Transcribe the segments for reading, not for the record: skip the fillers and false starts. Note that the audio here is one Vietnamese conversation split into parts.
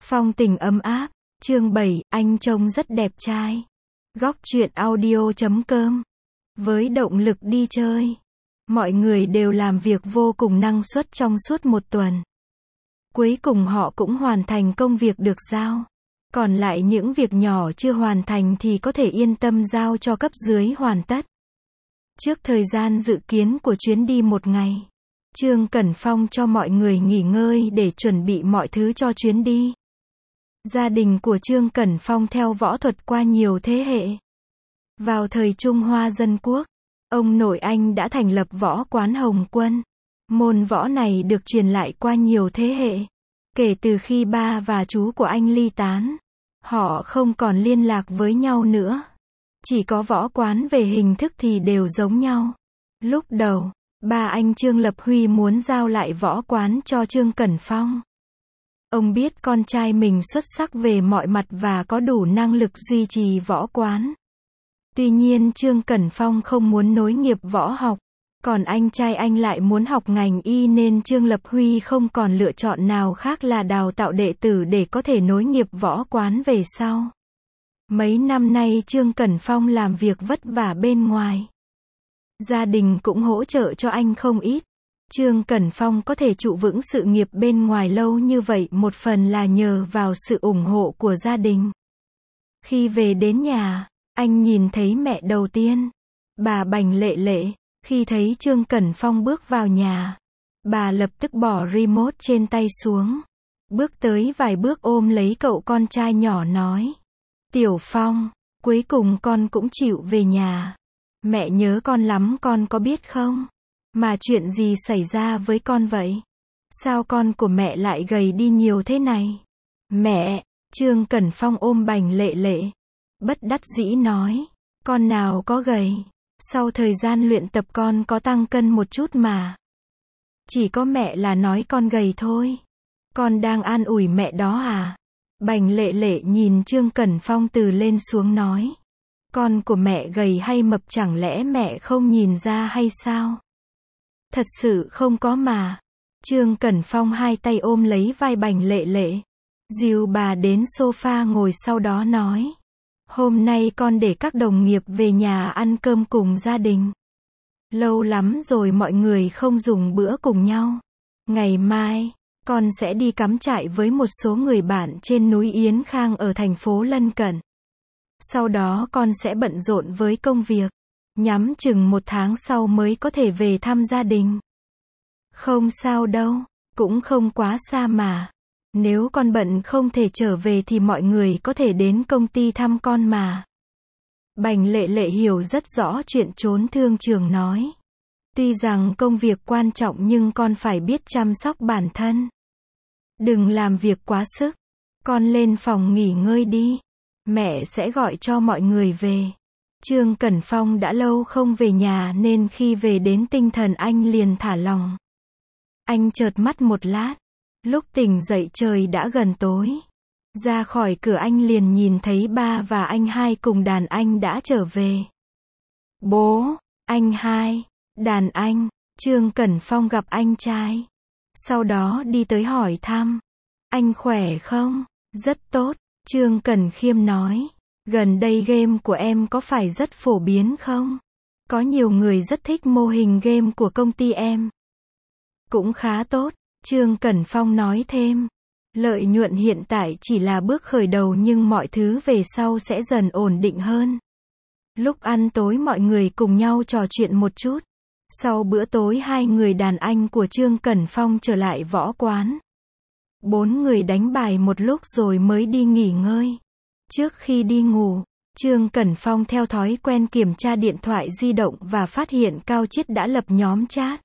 Phong tình ấm áp, chương 7, anh trông rất đẹp trai. Góc truyện audio.com. Với động lực đi chơi, mọi người đều làm việc vô cùng năng suất trong suốt một tuần. Cuối cùng họ cũng hoàn thành công việc được giao. Còn lại những việc nhỏ chưa hoàn thành thì có thể yên tâm giao cho cấp dưới hoàn tất. Trước thời gian dự kiến của chuyến đi một ngày, Trương Cẩn Phong cho mọi người nghỉ ngơi để chuẩn bị mọi thứ cho chuyến đi. Gia đình của Trương Cẩn Phong theo võ thuật qua nhiều thế hệ. Vào thời Trung Hoa Dân Quốc, ông nội anh đã thành lập võ quán Hồng Quân. Môn võ này được truyền lại qua nhiều thế hệ. Kể từ khi ba và chú của anh ly tán, họ không còn liên lạc với nhau nữa. Chỉ có võ quán về hình thức thì đều giống nhau. Lúc đầu, ba anh Trương Lập Huy muốn giao lại võ quán cho Trương Cẩn Phong. Ông biết con trai mình xuất sắc về mọi mặt và có đủ năng lực duy trì võ quán. Tuy nhiên Trương Cẩn Phong không muốn nối nghiệp võ học, còn anh trai anh lại muốn học ngành y nên Trương Lập Huy không còn lựa chọn nào khác là đào tạo đệ tử để có thể nối nghiệp võ quán về sau. Mấy năm nay Trương Cẩn Phong làm việc vất vả bên ngoài. Gia đình cũng hỗ trợ cho anh không ít. Trương Cẩn Phong có thể trụ vững sự nghiệp bên ngoài lâu như vậy một phần là nhờ vào sự ủng hộ của gia đình. Khi về đến nhà, anh nhìn thấy mẹ đầu tiên, bà Bành Lệ Lệ. Khi thấy Trương Cẩn Phong bước vào nhà, bà lập tức bỏ remote trên tay xuống, bước tới vài bước ôm lấy cậu con trai nhỏ nói: "Tiểu Phong, cuối cùng con cũng chịu về nhà. Mẹ nhớ con lắm con có biết không? Mà chuyện gì xảy ra với con vậy? Sao con của mẹ lại gầy đi nhiều thế này?" "Mẹ," Trương Cẩn Phong ôm Bành Lệ Lệ, bất đắc dĩ nói: "Con nào có gầy. Sau thời gian luyện tập con có tăng cân một chút mà. Chỉ có mẹ là nói con gầy thôi. Con đang an ủi mẹ đó à?" Bành Lệ Lệ nhìn Trương Cẩn Phong từ lên xuống nói: "Con của mẹ gầy hay mập chẳng lẽ mẹ không nhìn ra hay sao?" "Thật sự không có mà." Trương Cẩn Phong hai tay ôm lấy vai Bành Lệ Lệ, dìu bà đến sofa ngồi sau đó nói: "Hôm nay con để các đồng nghiệp về nhà ăn cơm cùng gia đình. Lâu lắm rồi mọi người không dùng bữa cùng nhau. Ngày mai, con sẽ đi cắm trại với một số người bạn trên núi Yến Khang ở thành phố lân cận. Sau đó con sẽ bận rộn với công việc. Nhắm chừng 1 tháng sau mới có thể về thăm gia đình." "Không sao đâu, cũng không quá xa mà. Nếu con bận không thể trở về thì mọi người có thể đến công ty thăm con mà." Bành Lệ Lệ hiểu rất rõ chuyện trốn thương trường nói: "Tuy rằng công việc quan trọng nhưng con phải biết chăm sóc bản thân. Đừng làm việc quá sức. Con lên phòng nghỉ ngơi đi. Mẹ sẽ gọi cho mọi người về." Trương Cẩn Phong đã lâu không về nhà nên khi về đến tinh thần anh liền thả lỏng. Anh chợt mắt một lát. Lúc tỉnh dậy trời đã gần tối. Ra khỏi cửa anh liền nhìn thấy ba và anh hai cùng đàn anh đã trở về. "Bố, anh hai, đàn anh." Trương Cẩn Phong gặp anh trai. Sau đó đi tới hỏi thăm: "Anh khỏe không?" "Rất tốt," Trương Cẩn Khiêm nói. "Gần đây game của em có phải rất phổ biến không? Có nhiều người rất thích mô hình game của công ty em." "Cũng khá tốt," Trương Cẩn Phong nói thêm. "Lợi nhuận hiện tại chỉ là bước khởi đầu nhưng mọi thứ về sau sẽ dần ổn định hơn." Lúc ăn tối mọi người cùng nhau trò chuyện một chút. Sau bữa tối hai người đàn anh của Trương Cẩn Phong trở lại võ quán. 4 người đánh bài một lúc rồi mới đi nghỉ ngơi. Trước khi đi ngủ, Trương Cẩn Phong theo thói quen kiểm tra điện thoại di động và phát hiện Cao Chiết đã lập nhóm chat.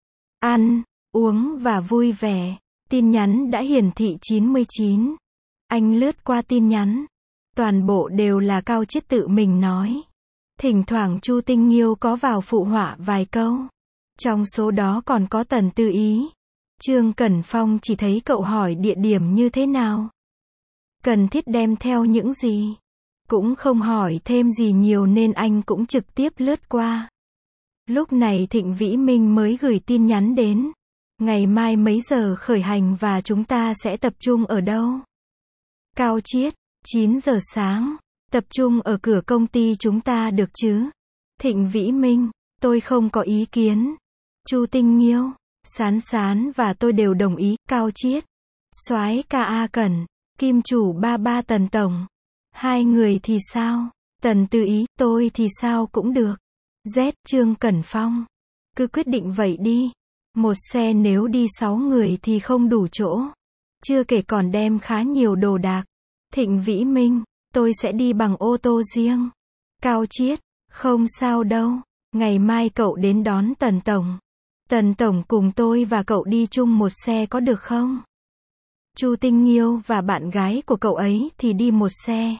Ăn, uống và vui vẻ. Tin nhắn đã hiển thị 99. Anh lướt qua tin nhắn. Toàn bộ đều là Cao Chiết tự mình nói. Thỉnh thoảng Chu Tinh Nghiêu có vào phụ họa vài câu. Trong số đó còn có Tần Tư Ý. Trương Cẩn Phong chỉ thấy cậu hỏi địa điểm như thế nào, cần thiết đem theo những gì. Cũng không hỏi thêm gì nhiều nên anh cũng trực tiếp lướt qua. Lúc này Thịnh Vĩ Minh mới gửi tin nhắn đến. "Ngày mai mấy giờ khởi hành và chúng ta sẽ tập trung ở đâu?" Cao Chiết, 9 giờ sáng, tập trung ở cửa công ty chúng ta được chứ? Thịnh Vĩ Minh, tôi không có ý kiến. Chu Tinh Nghiêu, Sán Sán và tôi đều đồng ý. Cao Chiết, soái ca A Cẩn, kim chủ ba ba Tần tổng. Hai người thì sao? Tần Tư Ý, tôi thì sao cũng được. Z, Trương Cẩn Phong, cứ quyết định vậy đi. Một xe nếu đi 6 người thì không đủ chỗ. Chưa kể còn đem khá nhiều đồ đạc. Thịnh Vĩ Minh, tôi sẽ đi bằng ô tô riêng. Cao Chiết, không sao đâu. Ngày mai cậu đến đón Tần tổng. Tần tổng cùng tôi và cậu đi chung một xe có được không? Chu Tinh Nghiêu và bạn gái của cậu ấy thì đi một xe.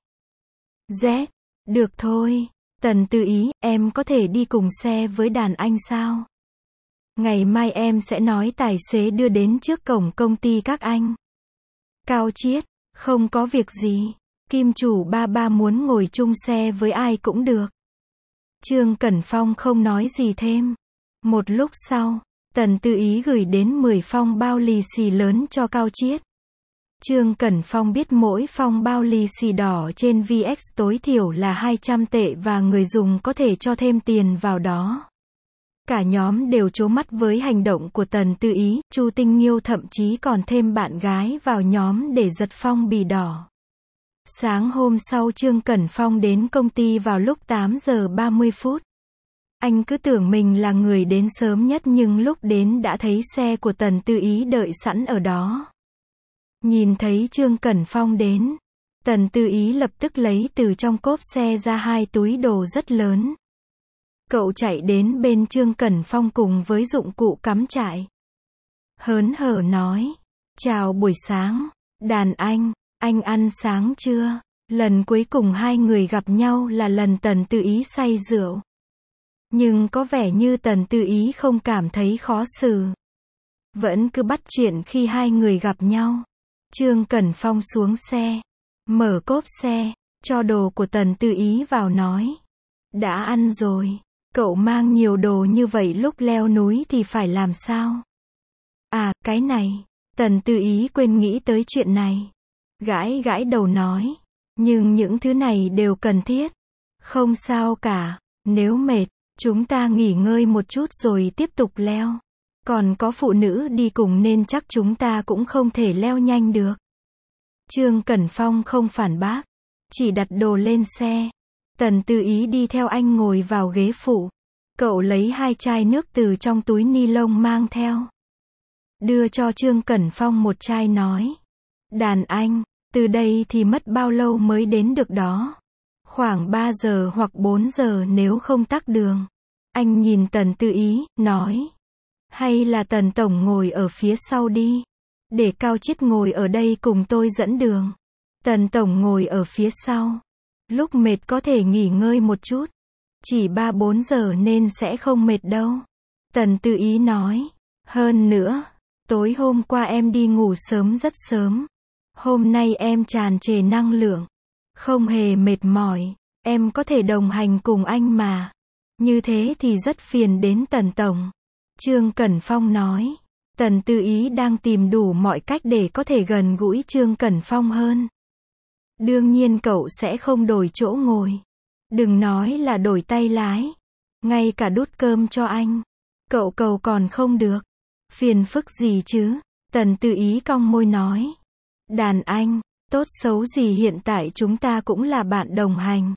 Z, được thôi. Tần Tư Ý, em có thể đi cùng xe với đàn anh sao? Ngày mai em sẽ nói tài xế đưa đến trước cổng công ty các anh. Cao Chiết, không có việc gì. Kim chủ ba ba muốn ngồi chung xe với ai cũng được. Trương Cẩn Phong không nói gì thêm. Một lúc sau, Tần Tư Ý gửi đến 10 phong bao lì xì lớn cho Cao Chiết. Trương Cẩn Phong biết mỗi phong bao lì xì đỏ trên VX tối thiểu là 200 tệ và người dùng có thể cho thêm tiền vào đó. Cả nhóm đều trố mắt với hành động của Tần Tư Ý, Chu Tinh Nghiêu thậm chí còn thêm bạn gái vào nhóm để giật phong bì đỏ. Sáng hôm sau Trương Cẩn Phong đến công ty vào lúc 8 giờ 30 phút. Anh cứ tưởng mình là người đến sớm nhất nhưng lúc đến đã thấy xe của Tần Tư Ý đợi sẵn ở đó. Nhìn thấy Trương Cẩn Phong đến, Tần Tư Ý lập tức lấy từ trong cốp xe ra 2 túi đồ rất lớn. Cậu chạy đến bên Trương Cẩn Phong cùng với dụng cụ cắm trại. Hớn hở nói, chào buổi sáng, đàn anh ăn sáng chưa? Lần cuối cùng hai người gặp nhau là lần Tần Tư Ý say rượu. Nhưng có vẻ như Tần Tư Ý không cảm thấy khó xử. Vẫn cứ bắt chuyện khi hai người gặp nhau. Trương Cẩn Phong xuống xe, mở cốp xe, cho đồ của Tần Tư Ý vào nói. Đã ăn rồi, cậu mang nhiều đồ như vậy lúc leo núi thì phải làm sao? À, cái này, Tần Tư Ý quên nghĩ tới chuyện này. Gãi gãi đầu nói, nhưng những thứ này đều cần thiết. Không sao cả, nếu mệt, chúng ta nghỉ ngơi một chút rồi tiếp tục leo. Còn có phụ nữ đi cùng nên chắc chúng ta cũng không thể leo nhanh được. Trương Cẩn Phong không phản bác, chỉ đặt đồ lên xe. Tần Tư Ý đi theo anh ngồi vào ghế phụ. Cậu lấy 2 chai nước từ trong túi ni lông mang theo. Đưa cho Trương Cẩn Phong một chai nói. Đàn anh, từ đây thì mất bao lâu mới đến được đó? Khoảng 3 giờ hoặc 4 giờ nếu không tắc đường. Anh nhìn Tần Tư Ý, nói. Hay là Tần tổng ngồi ở phía sau đi. Để Cao Chiết ngồi ở đây cùng tôi dẫn đường. Tần tổng ngồi ở phía sau. Lúc mệt có thể nghỉ ngơi một chút. Chỉ 3-4 giờ nên sẽ không mệt đâu. Tần Tư Ý nói. Hơn nữa, tối hôm qua em đi ngủ sớm rất sớm. Hôm nay em tràn trề năng lượng. Không hề mệt mỏi. Em có thể đồng hành cùng anh mà. Như thế thì rất phiền đến Tần tổng. Trương Cẩn Phong nói. Tần Tư Ý đang tìm đủ mọi cách để có thể gần gũi Trương Cẩn Phong hơn. Đương nhiên cậu sẽ không đổi chỗ ngồi. Đừng nói là đổi tay lái. Ngay cả đút cơm cho anh. Cậu cầu còn không được. Phiền phức gì chứ? Tần Tư Ý cong môi nói. Đàn anh, tốt xấu gì hiện tại chúng ta cũng là bạn đồng hành.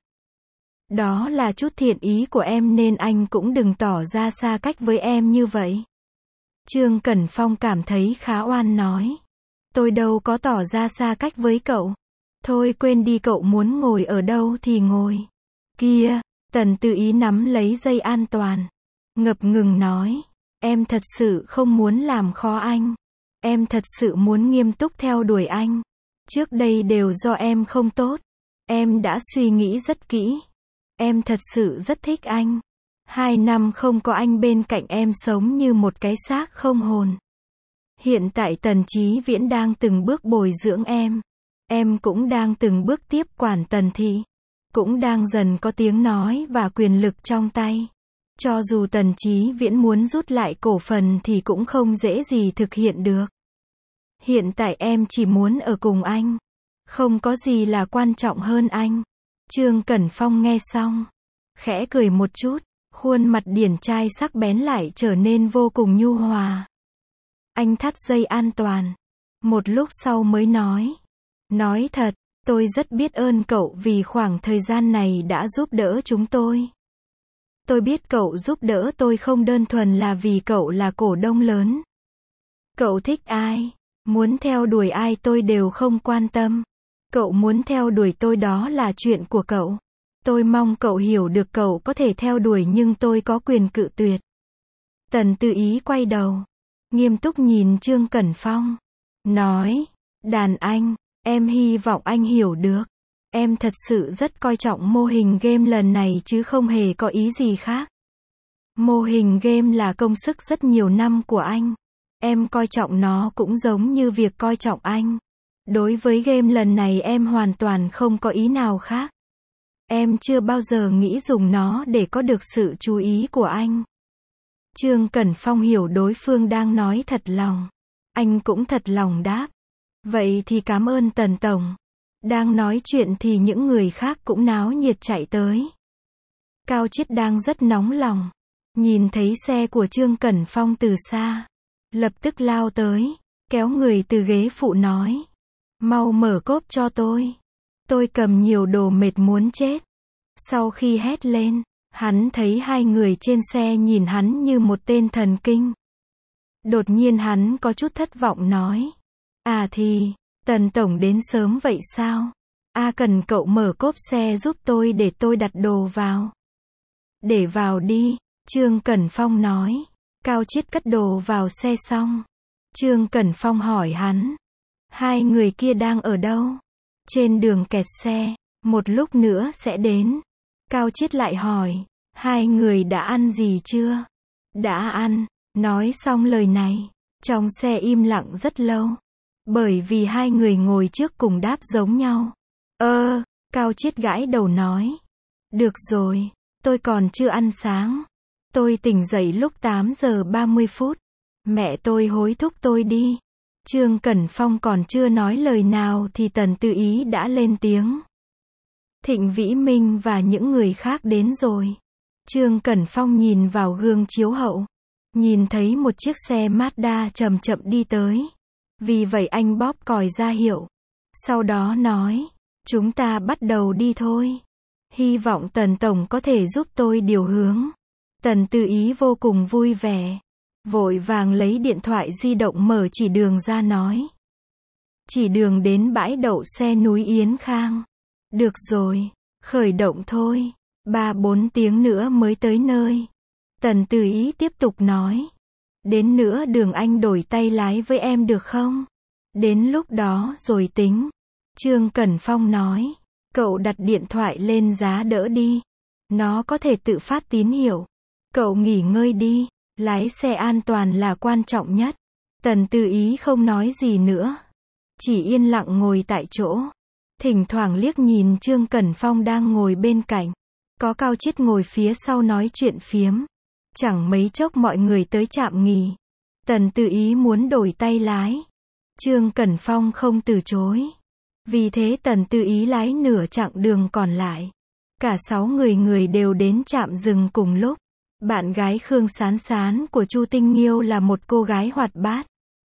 Đó là chút thiện ý của em nên anh cũng đừng tỏ ra xa cách với em như vậy. Trương Cẩn Phong cảm thấy khá oan nói. Tôi đâu có tỏ ra xa cách với cậu. Thôi quên đi, cậu muốn ngồi ở đâu thì ngồi. Kia, Tần Tư Ý nắm lấy dây an toàn. Ngập ngừng nói. Em thật sự không muốn làm khó anh. Em thật sự muốn nghiêm túc theo đuổi anh. Trước đây đều do em không tốt. Em đã suy nghĩ rất kỹ. Em thật sự rất thích anh. 2 năm không có anh bên cạnh em sống như một cái xác không hồn. Hiện tại Tần Chí Viễn đang từng bước bồi dưỡng em. Em cũng đang từng bước tiếp quản Tần thị. Cũng đang dần có tiếng nói và quyền lực trong tay. Cho dù Tần Chí Viễn muốn rút lại cổ phần thì cũng không dễ gì thực hiện được. Hiện tại em chỉ muốn ở cùng anh. Không có gì là quan trọng hơn anh. Trương Cẩn Phong nghe xong, khẽ cười một chút, khuôn mặt điển trai sắc bén lại trở nên vô cùng nhu hòa. Anh thắt dây an toàn. Một lúc sau mới nói thật, tôi rất biết ơn cậu vì khoảng thời gian này đã giúp đỡ chúng tôi. Tôi biết cậu giúp đỡ tôi không đơn thuần là vì cậu là cổ đông lớn. Cậu thích ai, muốn theo đuổi ai tôi đều không quan tâm. Cậu muốn theo đuổi tôi đó là chuyện của cậu. Tôi mong cậu hiểu được cậu có thể theo đuổi nhưng tôi có quyền cự tuyệt. Tần Tư Ý quay đầu, nghiêm túc nhìn Trương Cẩn Phong, nói, đàn anh, em hy vọng anh hiểu được. Em thật sự rất coi trọng mô hình game lần này chứ không hề có ý gì khác. Mô hình game là công sức rất nhiều năm của anh. Em coi trọng nó cũng giống như việc coi trọng anh. Đối với game lần này em hoàn toàn không có ý nào khác. Em chưa bao giờ nghĩ dùng nó để có được sự chú ý của anh. Trương Cẩn Phong hiểu đối phương đang nói thật lòng. Anh cũng thật lòng đáp. Vậy thì cảm ơn Tần Tổng. Đang nói chuyện thì những người khác cũng náo nhiệt chạy tới. Cao Chiết đang rất nóng lòng. Nhìn thấy xe của Trương Cẩn Phong từ xa, lập tức lao tới, kéo người từ ghế phụ nói. Mau mở cốp cho tôi. Tôi cầm nhiều đồ mệt muốn chết. Sau khi hét lên, hắn thấy hai người trên xe nhìn hắn như một tên thần kinh. Đột nhiên hắn có chút thất vọng nói. À thì, Tần Tổng đến sớm vậy sao? Cần cậu mở cốp xe giúp tôi để tôi đặt đồ vào. Để vào đi, Trương Cẩn Phong nói. Cao Chiết cất đồ vào xe xong. Trương Cẩn Phong hỏi hắn. Hai người kia đang ở đâu? Trên đường kẹt xe, một lúc nữa sẽ đến. Cao Chiết lại hỏi. Hai người đã ăn gì chưa? Đã ăn. Nói xong lời này, trong xe im lặng rất lâu. Bởi vì hai người ngồi trước cùng đáp giống nhau. Cao Chiết gãi đầu nói. Được rồi, tôi còn chưa ăn sáng. Tôi tỉnh dậy lúc 8 giờ 30 phút. Mẹ tôi hối thúc tôi đi. Trương Cẩn Phong còn chưa nói lời nào thì Tần Tư Ý đã lên tiếng. Thịnh Vĩ Minh và những người khác đến rồi. Trương Cẩn Phong nhìn vào gương chiếu hậu. Nhìn thấy một chiếc xe Mazda chậm chậm đi tới. Vì vậy anh bóp còi ra hiệu. Sau đó nói. Chúng ta bắt đầu đi thôi. Hy vọng Tần Tổng có thể giúp tôi điều hướng. Tần Tư Ý vô cùng vui vẻ. Vội vàng lấy điện thoại di động mở chỉ đường ra nói. Chỉ đường đến bãi đậu xe núi Yến Khang. Được rồi, khởi động thôi. 3-4 tiếng nữa mới tới nơi. Tần Tư Ý tiếp tục nói. Đến nữa đường anh đổi tay lái với em được không? Đến lúc đó rồi tính. Trương Cẩn Phong nói. Cậu đặt điện thoại lên giá đỡ đi. Nó có thể tự phát tín hiệu. Cậu nghỉ ngơi đi. Lái xe an toàn là quan trọng nhất. Tần Tư Ý không nói gì nữa. Chỉ yên lặng ngồi tại chỗ. Thỉnh thoảng liếc nhìn Trương Cẩn Phong đang ngồi bên cạnh. Có Cao Chiết ngồi phía sau nói chuyện phiếm. Chẳng mấy chốc mọi người tới trạm nghỉ. Tần Tư Ý muốn đổi tay lái. Trương Cẩn Phong không từ chối. Vì thế Tần Tư Ý lái nửa chặng đường còn lại. Cả 6 người đều đến trạm dừng cùng lúc. Bạn gái Khương Sán Sán của Chu Tinh Nghiêu là một cô gái hoạt bát,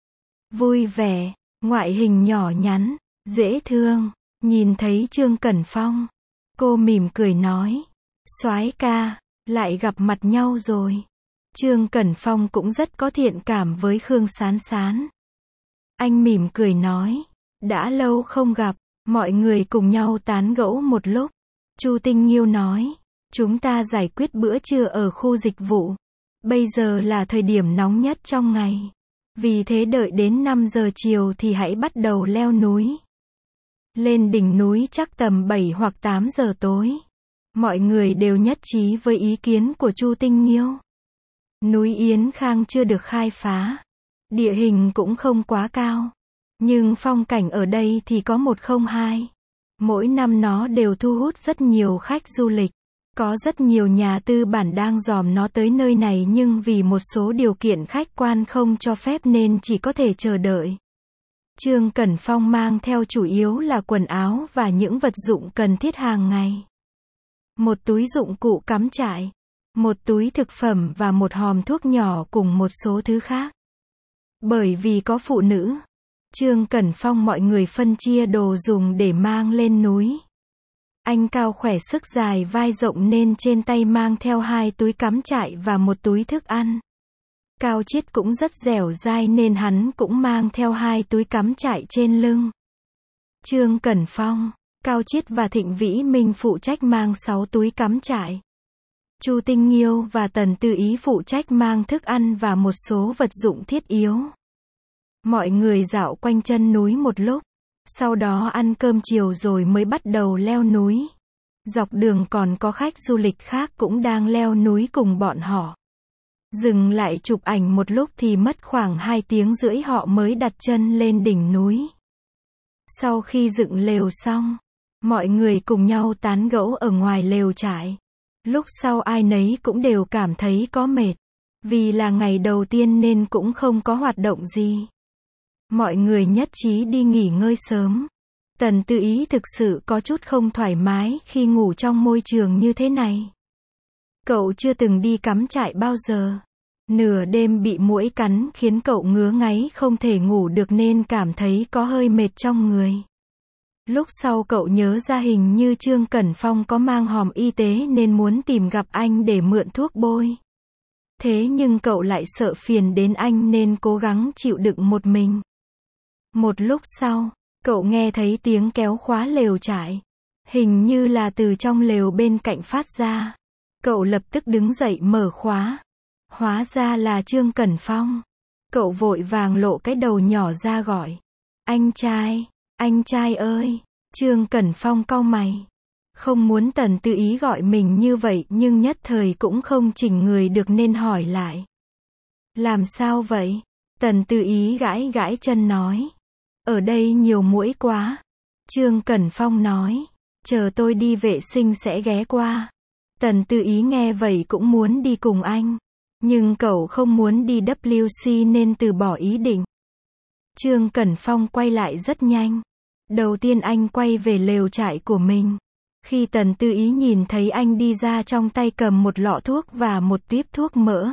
vui vẻ, ngoại hình nhỏ nhắn, dễ thương. Nhìn thấy Trương Cẩn Phong, cô mỉm cười nói. Soái ca, lại gặp mặt nhau rồi. Trương Cẩn Phong cũng rất có thiện cảm với Khương Sán Sán. Anh mỉm cười nói. Đã lâu không gặp. Mọi người cùng nhau tán gẫu một lúc. Chu Tinh Nghiêu nói. Chúng ta giải quyết bữa trưa ở khu dịch vụ. Bây giờ là thời điểm nóng nhất trong ngày. Vì thế đợi đến 5 giờ chiều thì hãy bắt đầu leo núi. Lên đỉnh núi chắc tầm 7 hoặc 8 giờ tối. Mọi người đều nhất trí với ý kiến của Chu Tinh Nghiêu. Núi Yến Khang chưa được khai phá. Địa hình cũng không quá cao. Nhưng phong cảnh ở đây thì có 102. Mỗi năm nó đều thu hút rất nhiều khách du lịch. Có rất nhiều nhà tư bản đang dòm nó tới nơi này nhưng vì một số điều kiện khách quan không cho phép nên chỉ có thể chờ đợi. Trương Cẩn Phong mang theo chủ yếu là quần áo và những vật dụng cần thiết hàng ngày. Một túi dụng cụ cắm trại, một túi thực phẩm và một hòm thuốc nhỏ cùng một số thứ khác. Bởi vì có phụ nữ, Trương Cẩn Phong mọi người phân chia đồ dùng để mang lên núi. Anh cao khỏe sức dài vai rộng nên trên tay mang theo 2 túi cắm trại và một túi thức ăn. Cao Chiết cũng rất dẻo dai nên hắn cũng mang theo 2 túi cắm trại trên lưng. Trương Cẩn Phong, Cao Chiết và Thịnh Vĩ Minh phụ trách mang 6 túi cắm trại. Chu Tinh Nghiêu và Tần Tư Ý phụ trách mang thức ăn và một số vật dụng thiết yếu. Mọi người dạo quanh chân núi một lúc, sau đó ăn cơm chiều rồi mới bắt đầu leo núi. Dọc đường còn có khách du lịch khác cũng đang leo núi cùng bọn họ. Dừng lại chụp ảnh một lúc thì mất khoảng 2 tiếng rưỡi họ mới đặt chân lên đỉnh núi. Sau khi dựng lều xong, mọi người cùng nhau tán gẫu ở ngoài lều trại. Lúc sau ai nấy cũng đều cảm thấy có mệt. Vì là ngày đầu tiên nên cũng không có hoạt động gì. Mọi người nhất trí đi nghỉ ngơi sớm. Tần Tư Ý thực sự có chút không thoải mái khi ngủ trong môi trường như thế này. Cậu chưa từng đi cắm trại bao giờ. Nửa đêm bị muỗi cắn khiến cậu ngứa ngáy không thể ngủ được nên cảm thấy có hơi mệt trong người. Lúc sau cậu nhớ ra hình như Trương Cẩn Phong có mang hòm y tế nên muốn tìm gặp anh để mượn thuốc bôi. Thế nhưng cậu lại sợ phiền đến anh nên cố gắng chịu đựng một mình. Một lúc sau, cậu nghe thấy tiếng kéo khóa lều trại. Hình như là từ trong lều bên cạnh phát ra. Cậu lập tức đứng dậy mở khóa. Hóa ra là Trương Cẩn Phong. Cậu vội vàng lộ cái đầu nhỏ ra gọi. Anh trai ơi. Trương Cẩn Phong cau mày. Không muốn Tần Tư Ý gọi mình như vậy nhưng nhất thời cũng không chỉnh người được nên hỏi lại. Làm sao vậy? Tần Tư Ý gãi gãi chân nói. Ở đây nhiều muỗi quá. Trương Cẩn Phong nói. Chờ tôi đi vệ sinh sẽ ghé qua. Tần Tư Ý nghe vậy cũng muốn đi cùng anh. Nhưng cậu không muốn đi WC nên từ bỏ ý định. Trương Cẩn Phong quay lại rất nhanh. Đầu tiên anh quay về lều trại của mình. Khi Tần Tư Ý nhìn thấy anh đi ra trong tay cầm một lọ thuốc và một tuýp thuốc mỡ.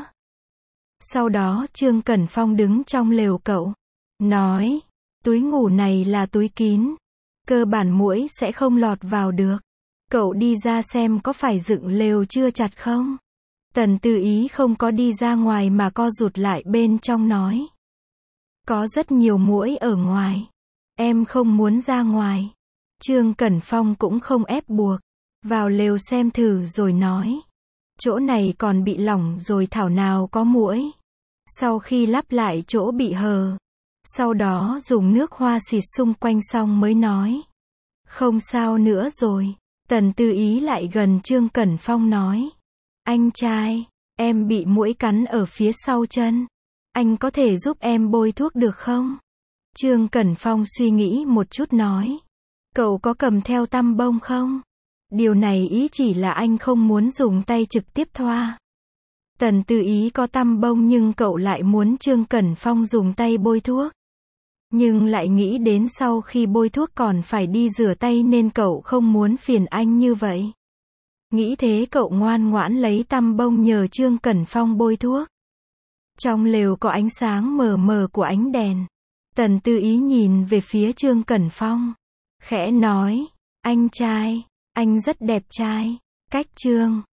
Sau đó Trương Cẩn Phong đứng trong lều cậu. Nói, túi ngủ này là túi kín. Cơ bản muỗi sẽ không lọt vào được. Cậu đi ra xem có phải dựng lều chưa chặt không? Tần Tư Ý không có đi ra ngoài mà co rụt lại bên trong nói. Có rất nhiều muỗi ở ngoài. Em không muốn ra ngoài. Trương Cẩn Phong cũng không ép buộc. Vào lều xem thử rồi nói. Chỗ này còn bị lỏng rồi thảo nào có muỗi. Sau khi lắp lại chỗ bị hờ. Sau đó dùng nước hoa xịt xung quanh xong mới nói. Không sao nữa rồi. Tần Tư Ý lại gần Trương Cẩn Phong nói. Anh trai, em bị muỗi cắn ở phía sau chân. Anh có thể giúp em bôi thuốc được không? Trương Cẩn Phong suy nghĩ một chút nói. Cậu có cầm theo tăm bông không? Điều này ý chỉ là anh không muốn dùng tay trực tiếp thoa. Tần Tư Ý có tăm bông nhưng cậu lại muốn Trương Cẩn Phong dùng tay bôi thuốc. Nhưng lại nghĩ đến sau khi bôi thuốc còn phải đi rửa tay nên cậu không muốn phiền anh như vậy. Nghĩ thế cậu ngoan ngoãn lấy tăm bông nhờ Trương Cẩn Phong bôi thuốc. Trong lều có ánh sáng mờ mờ của ánh đèn. Tần Tư Ý nhìn về phía Trương Cẩn Phong. Khẽ nói, anh trai, anh rất đẹp trai. Cách Trương